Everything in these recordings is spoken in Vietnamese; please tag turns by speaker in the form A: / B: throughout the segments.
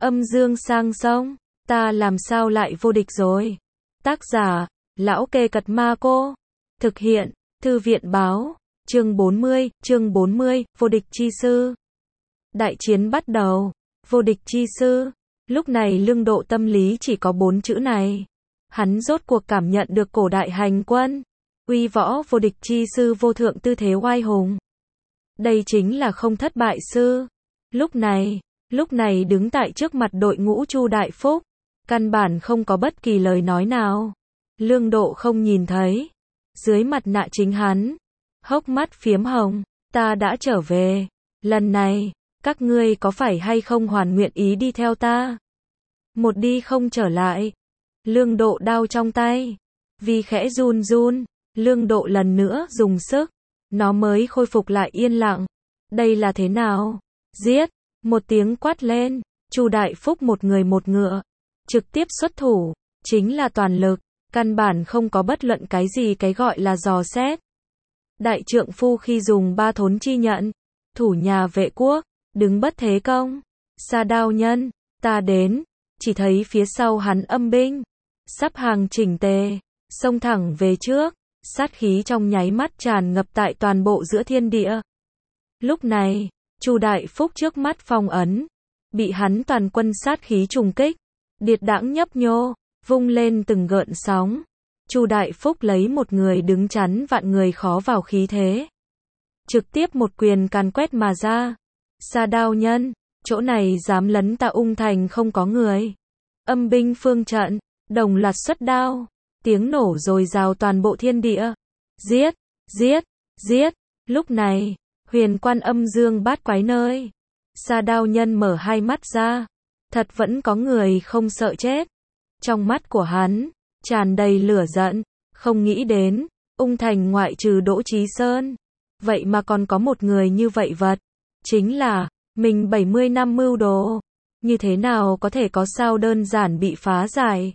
A: Âm dương sang sông, ta làm sao lại vô địch rồi. Tác giả, Lão Kê Cật Ma Cô. Thực hiện, Thư viện báo, chương 40, vô địch chi sư. Đại chiến bắt đầu, vô địch chi sư. Lúc này Lương Độ tâm lý chỉ có 4 chữ này. Hắn rốt cuộc cảm nhận được cổ đại hành quân, uy võ vô địch chi sư vô thượng tư thế oai hùng. Đây chính là không thất bại sư. Lúc này đứng tại trước mặt đội ngũ Chu Đại Phúc, căn bản không có bất kỳ lời nói nào. Lương Độ không nhìn thấy, dưới mặt nạ chính hắn, hốc mắt phiếm hồng, ta đã trở về, lần này, các ngươi có phải hay không hoàn nguyện ý đi theo ta? Một đi không trở lại. Lương Độ đao trong tay, vì khẽ run run, Lương Độ lần nữa dùng sức, nó mới khôi phục lại yên lặng. Đây là thế nào? Giết! Một tiếng quát lên, Chu Đại Phúc một người một ngựa, trực tiếp xuất thủ, chính là toàn lực, căn bản không có bất luận cái gì cái gọi là dò xét. Đại trượng phu khi dùng ba thốn chi nhận, thủ nhà vệ quốc, đứng bất thế công. Sa Đao Nhân, ta đến, chỉ thấy phía sau hắn âm binh, sắp hàng chỉnh tề, xông thẳng về trước, sát khí trong nháy mắt tràn ngập tại toàn bộ giữa thiên địa. Lúc này, Chu Đại Phúc trước mắt phong ấn, bị hắn toàn quân sát khí trùng kích, điệt đãng nhấp nhô, vung lên từng gợn sóng. Chu Đại Phúc lấy một người đứng chắn vạn người khó vào khí thế, trực tiếp một quyền càn quét mà ra. Sa Đao Nhân, chỗ này dám lấn ta Ung Thành không có người. Âm binh phương trận, đồng loạt xuất đao, tiếng nổ dồi dào toàn bộ thiên địa. Giết, giết, giết. Lúc này, Huyền Quan Âm Dương Bát Quái nơi, Sa Đao Nhân mở hai mắt ra, thật vẫn có người không sợ chết. Trong mắt của hắn tràn đầy lửa giận, không nghĩ đến, Ung Thành ngoại trừ Đỗ Chí Sơn, vậy mà còn có một người như vậy vật, chính là mình 70 năm mưu đồ, như thế nào có thể có sao đơn giản bị phá giải.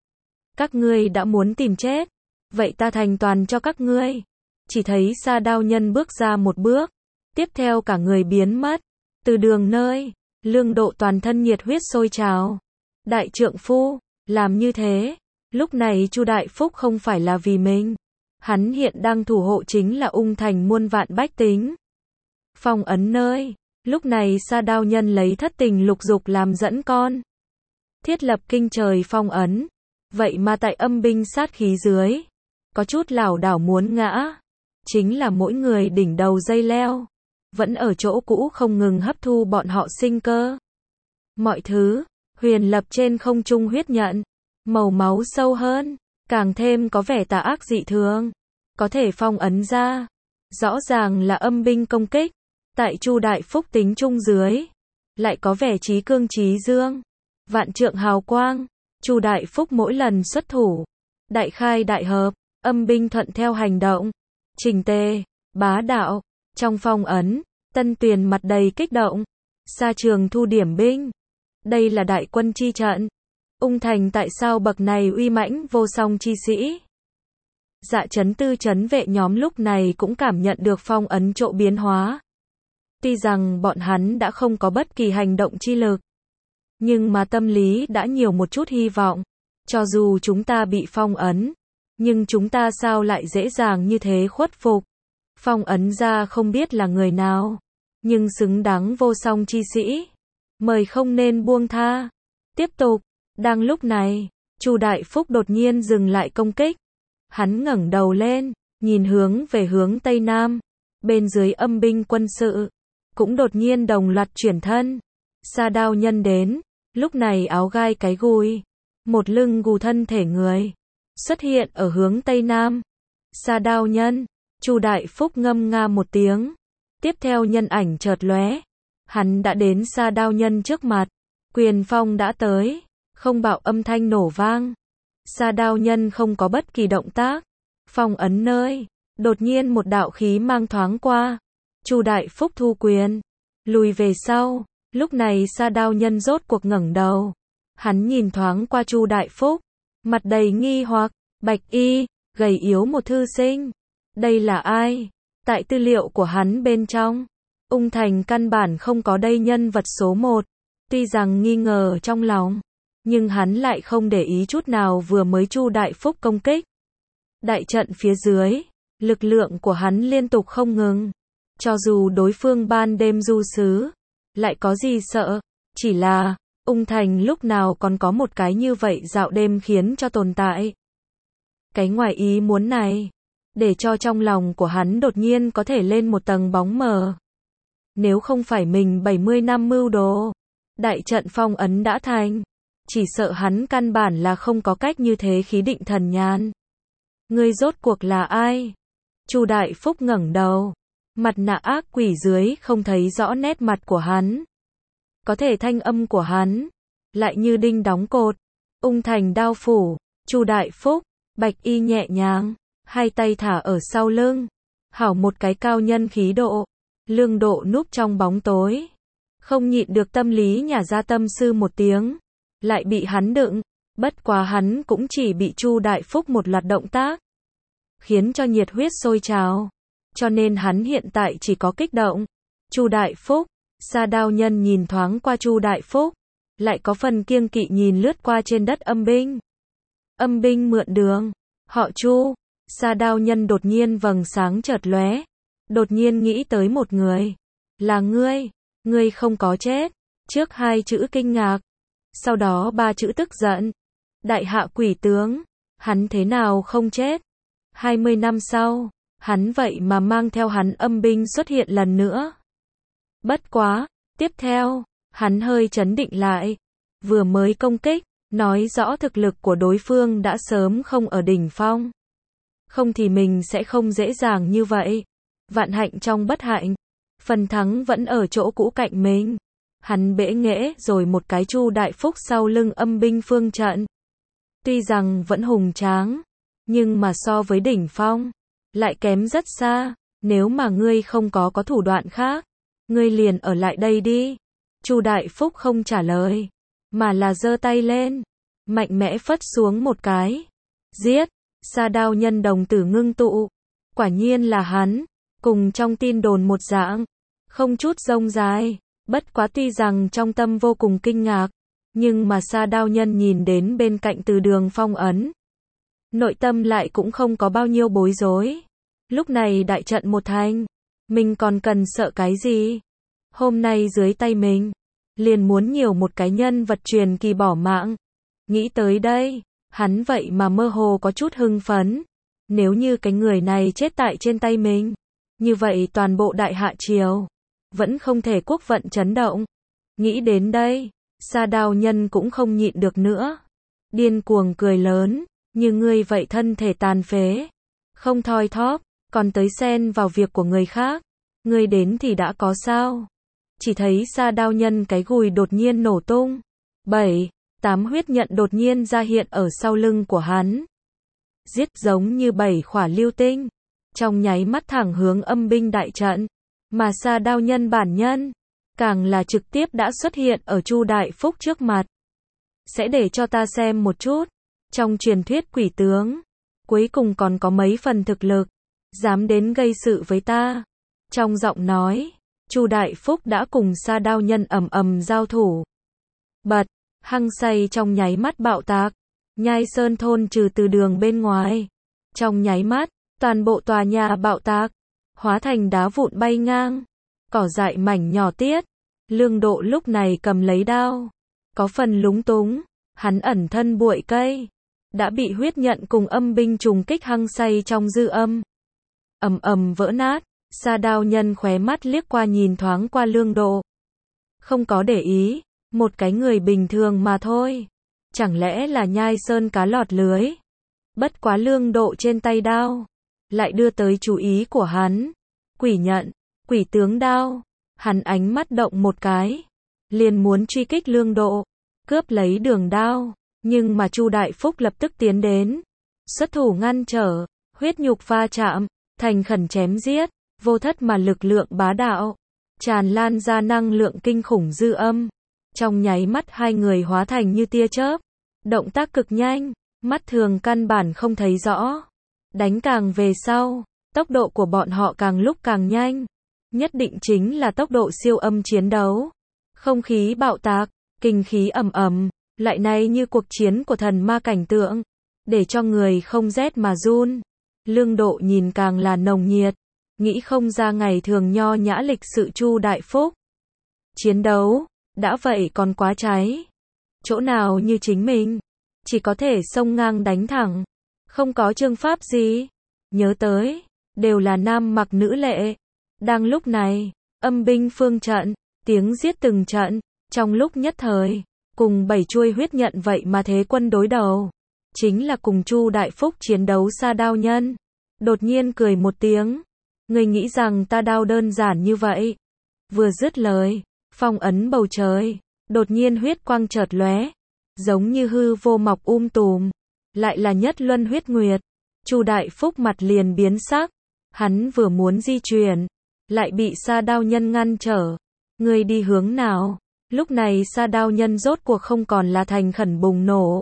A: Các ngươi đã muốn tìm chết, vậy ta thành toàn cho các ngươi. Chỉ thấy Sa Đao Nhân bước ra một bước, tiếp theo cả người biến mất, từ đường nơi, Lương Độ toàn thân nhiệt huyết sôi trào. Đại trượng phu, làm như thế, lúc này Chu Đại Phúc không phải là vì mình, hắn hiện đang thủ hộ chính là Ung Thành muôn vạn bách tính. Phong ấn nơi, lúc này Sa Đao Nhân lấy thất tình lục dục làm dẫn con, thiết lập kinh trời phong ấn, vậy mà tại âm binh sát khí dưới, có chút lảo đảo muốn ngã, chính là mỗi người đỉnh đầu dây leo, vẫn ở chỗ cũ không ngừng hấp thu bọn họ sinh cơ. Mọi thứ, huyền lập trên không trung huyết nhận, màu máu sâu hơn, càng thêm có vẻ tà ác dị thường, có thể phong ấn ra, rõ ràng là âm binh công kích, tại Chu Đại Phúc tính trung dưới, lại có vẻ chí cương chí dương, vạn trượng hào quang. Chu Đại Phúc mỗi lần xuất thủ, đại khai đại hợp, âm binh thuận theo hành động, chỉnh tề, bá đạo. Trong phong ấn, Tân Tuyền mặt đầy kích động, Sa Trường Thu điểm binh. Đây là đại quân chi trận. Ung Thành tại sao bậc này uy mãnh vô song chi sĩ? Dạ trấn tư trấn vệ nhóm lúc này cũng cảm nhận được phong ấn chỗ biến hóa. Tuy rằng bọn hắn đã không có bất kỳ hành động chi lực, nhưng mà tâm lý đã nhiều một chút hy vọng. Cho dù chúng ta bị phong ấn, nhưng chúng ta sao lại dễ dàng như thế khuất phục? Phong ấn ra không biết là người nào, nhưng xứng đáng vô song chi sĩ. Mời không nên buông tha. Tiếp tục. Đang lúc này, Chu Đại Phúc đột nhiên dừng lại công kích. Hắn ngẩng đầu lên, nhìn hướng về hướng Tây Nam. Bên dưới âm binh quân sự, cũng đột nhiên đồng loạt chuyển thân. Sa Đao Nhân đến, lúc này áo gai cái gùi, một lưng gù thân thể người, xuất hiện ở hướng Tây Nam. Sa Đao Nhân, Chu Đại Phúc ngâm nga một tiếng, tiếp theo nhân ảnh chợt lóe, hắn đã đến Sa Đao Nhân trước mặt, quyền phong đã tới, không bạo âm thanh nổ vang. Sa Đao Nhân không có bất kỳ động tác, phong ấn nơi, đột nhiên một đạo khí mang thoáng qua, Chu Đại Phúc thu quyền, lùi về sau. Lúc này Sa Đao Nhân rốt cuộc ngẩng đầu, hắn nhìn thoáng qua Chu Đại Phúc, mặt đầy nghi hoặc, bạch y, gầy yếu một thư sinh, đây là ai? Tại tư liệu của hắn bên trong, Ung Thành căn bản không có đây nhân vật số 1, Tuy rằng nghi ngờ trong lòng, nhưng hắn lại không để ý chút nào vừa mới Chu Đại Phúc công kích. Đại trận phía dưới, lực lượng của hắn liên tục không ngừng. Cho dù đối phương ban đêm du sứ, lại có gì sợ, chỉ là, Ung Thành lúc nào còn có một cái như vậy dạo đêm khiến cho tồn tại. Cái ngoài ý muốn này, để cho trong lòng của hắn đột nhiên có thể lên một tầng bóng mờ. Nếu không phải mình 70 năm mưu đồ, đại trận phong ấn đã thành, chỉ sợ hắn căn bản là không có cách như thế khí định thần nhàn. Ngươi rốt cuộc là ai? Chu Đại Phúc ngẩng đầu, mặt nạ ác quỷ dưới không thấy rõ nét mặt của hắn. Có thể thanh âm của hắn, lại như đinh đóng cột. Ung Thành đao phủ, Chu Đại Phúc, bạch y nhẹ nhàng, hai tay thả ở sau lưng. Hảo một cái cao nhân khí độ. Lương Độ núp trong bóng tối, không nhịn được tâm lý nhả ra tâm sư một tiếng, lại bị hắn đựng, bất quá hắn cũng chỉ bị Chu Đại Phúc một loạt động tác, khiến cho nhiệt huyết sôi trào, cho nên hắn hiện tại chỉ có kích động. Chu Đại Phúc, Sa Đao Nhân nhìn thoáng qua Chu Đại Phúc, lại có phần kiêng kỵ nhìn lướt qua trên đất âm binh. Âm binh mượn đường, họ Chu, Sa Đao Nhân đột nhiên vầng sáng chợt lóe. Đột nhiên nghĩ tới một người. Là ngươi không có chết. Trước hai chữ kinh ngạc. Sau đó ba chữ tức giận. Đại hạ quỷ tướng. Hắn thế nào không chết? 20 năm sau, hắn vậy mà mang theo hắn âm binh xuất hiện lần nữa. Bất quá, tiếp theo, hắn hơi trấn định lại. Vừa mới công kích, nói rõ thực lực của đối phương đã sớm không ở đỉnh phong. Không thì mình sẽ không dễ dàng như vậy. Vạn hạnh trong bất hạnh, phần thắng vẫn ở chỗ cũ cạnh mình. Hắn bẽ nghễ rồi một cái Chu Đại Phúc sau lưng âm binh phương trận. Tuy rằng vẫn hùng tráng, nhưng mà so với đỉnh phong, lại kém rất xa. Nếu mà ngươi không có thủ đoạn khác, ngươi liền ở lại đây đi. Chu Đại Phúc không trả lời, mà là giơ tay lên, mạnh mẽ phất xuống một cái. Giết! Sa Đao Nhân đồng tử ngưng tụ. Quả nhiên là hắn. Cùng trong tin đồn một dạng, không chút rông dài, bất quá tuy rằng trong tâm vô cùng kinh ngạc, nhưng mà Sa Đao Nhân nhìn đến bên cạnh từ đường phong ấn. Nội tâm lại cũng không có bao nhiêu bối rối. Lúc này đại trận một thành, mình còn cần sợ cái gì? Hôm nay dưới tay mình, liền muốn nhiều một cái nhân vật truyền kỳ bỏ mạng. Nghĩ tới đây, hắn vậy mà mơ hồ có chút hưng phấn. Nếu như cái người này chết tại trên tay mình, như vậy toàn bộ Đại Hạ Triều vẫn không thể quốc vận chấn động. Nghĩ đến đây, Sa Đao Nhân cũng không nhịn được nữa. Điên cuồng cười lớn, như ngươi vậy thân thể tàn phế, không thoi thóp, còn tới xen vào việc của người khác. Ngươi đến thì đã có sao? Chỉ thấy Sa Đao Nhân cái gùi đột nhiên nổ tung. 7, 8 huyết nhận đột nhiên ra hiện ở sau lưng của hắn. Giết giống như 7 khỏa lưu tinh. Trong nháy mắt thẳng hướng âm binh đại trận, mà Sa Đao Nhân bản nhân, càng là trực tiếp đã xuất hiện ở Chu Đại Phúc trước mặt. Sẽ để cho ta xem một chút, trong truyền thuyết quỷ tướng, cuối cùng còn có mấy phần thực lực, dám đến gây sự với ta. Trong giọng nói, Chu Đại Phúc đã cùng Sa Đao Nhân ầm ầm giao thủ. Bật, hăng say trong nháy mắt bạo tạc, Nhai Sơn thôn trừ từ đường bên ngoài. Trong nháy mắt, toàn bộ tòa nhà bạo tạc, hóa thành đá vụn bay ngang, cỏ dại mảnh nhỏ tiết. Lương Độ lúc này cầm lấy đao, có phần lúng túng, hắn ẩn thân bụi cây, đã bị huyết nhận cùng âm binh trùng kích hăng say trong dư âm. Ầm ầm vỡ nát, Sa Đao Nhân khóe mắt liếc qua nhìn thoáng qua Lương Độ. Không có để ý, một cái người bình thường mà thôi. Chẳng lẽ là Nhai Sơn cá lọt lưới? Bất quá Lương Độ trên tay đao lại đưa tới chú ý của hắn. Quỷ nhận, quỷ tướng đao. Hắn ánh mắt động một cái, liền muốn truy kích Lương Độ, cướp lấy đường đao, nhưng mà Chu Đại Phúc lập tức tiến đến, xuất thủ ngăn trở, huyết nhục va chạm, thành khẩn chém giết, vô thất mà lực lượng bá đạo, tràn lan ra năng lượng kinh khủng dư âm. Trong nháy mắt hai người hóa thành như tia chớp, động tác cực nhanh, mắt thường căn bản không thấy rõ. Đánh càng về sau, tốc độ của bọn họ càng lúc càng nhanh. Nhất định chính là tốc độ siêu âm chiến đấu. Không khí bạo tạc, Kinh khí ầm ầm, loại này như cuộc chiến của thần ma cảnh tượng, để cho người không rét mà run. Lương Độ nhìn càng là nồng nhiệt, nghĩ không ra ngày thường nho nhã lịch sự Chu Đại Phúc. Chiến đấu, đã vậy còn quá cháy. Chỗ nào như chính mình, chỉ có thể xông ngang đánh thẳng, không có chương pháp gì. Nhớ tới, đều là nam mặc nữ lệ. Đang lúc này, âm binh phương trận, tiếng giết từng trận, trong lúc nhất thời, cùng 7 chuôi huyết nhận vậy mà thế quân đối đầu. Chính là cùng Chu Đại Phúc chiến đấu Sa Đao Nhân. Đột nhiên cười một tiếng. Người nghĩ rằng ta đao đơn giản như vậy. Vừa dứt lời, phong ấn bầu trời, đột nhiên huyết quang chợt lóe, giống như hư vô mọc tùm, lại là nhất luân huyết nguyệt. Chu Đại Phúc mặt liền biến sắc, hắn vừa muốn di chuyển, lại bị Sa Đao Nhân ngăn trở. Ngươi đi hướng nào? Lúc này Sa Đao Nhân rốt cuộc không còn là thành khẩn bùng nổ,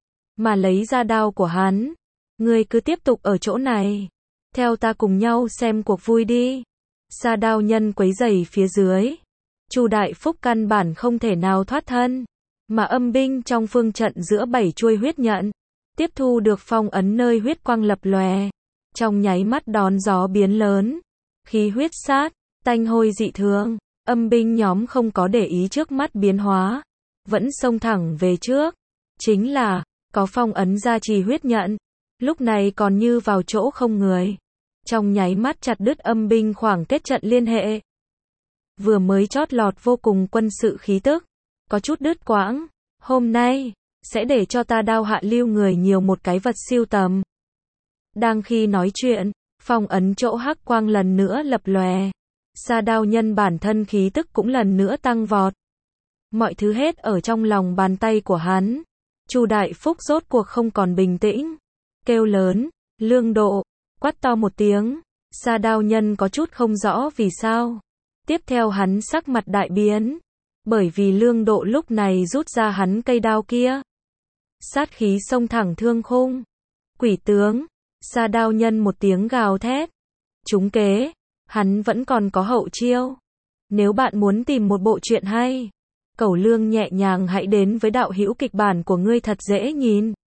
A: mà lấy ra đao của hắn. Ngươi cứ tiếp tục ở chỗ này, theo ta cùng nhau xem cuộc vui đi. Sa Đao Nhân quấy rầy phía dưới, Chu Đại Phúc căn bản không thể nào thoát thân, mà âm binh trong phương trận giữa 7 chuôi huyết nhận, tiếp thu được phong ấn nơi huyết quang lập lòe, trong nháy mắt đón gió biến lớn, khí huyết sát, tanh hôi dị thường. Âm binh nhóm không có để ý trước mắt biến hóa, vẫn xông thẳng về trước. Chính là, có phong ấn gia trì huyết nhận, lúc này còn như vào chỗ không người. Trong nháy mắt chặt đứt âm binh khoảng kết trận liên hệ. Vừa mới chót lọt vô cùng quân sự khí tức, có chút đứt quãng. Hôm nay, sẽ để cho ta đao hạ lưu người nhiều một cái vật siêu tầm. Đang khi nói chuyện, phong ấn chỗ hắc quang lần nữa lập lòe. Sa Đao Nhân bản thân khí tức cũng lần nữa tăng vọt. Mọi thứ hết ở trong lòng bàn tay của hắn. Chu Đại Phúc rốt cuộc không còn bình tĩnh, kêu lớn, Lương Độ, quát to một tiếng. Sa Đao Nhân có chút không rõ vì sao. Tiếp theo hắn sắc mặt đại biến, bởi vì Lương Độ lúc này rút ra hắn cây đao kia. Sát khí xông thẳng thương khung. Quỷ tướng, Sa Đao Nhân một tiếng gào thét. Trúng kế. Hắn vẫn còn có hậu chiêu. Nếu bạn muốn tìm một bộ truyện hay, Cẩu Lương nhẹ nhàng hãy đến với đạo hữu kịch bản của ngươi thật dễ nhìn.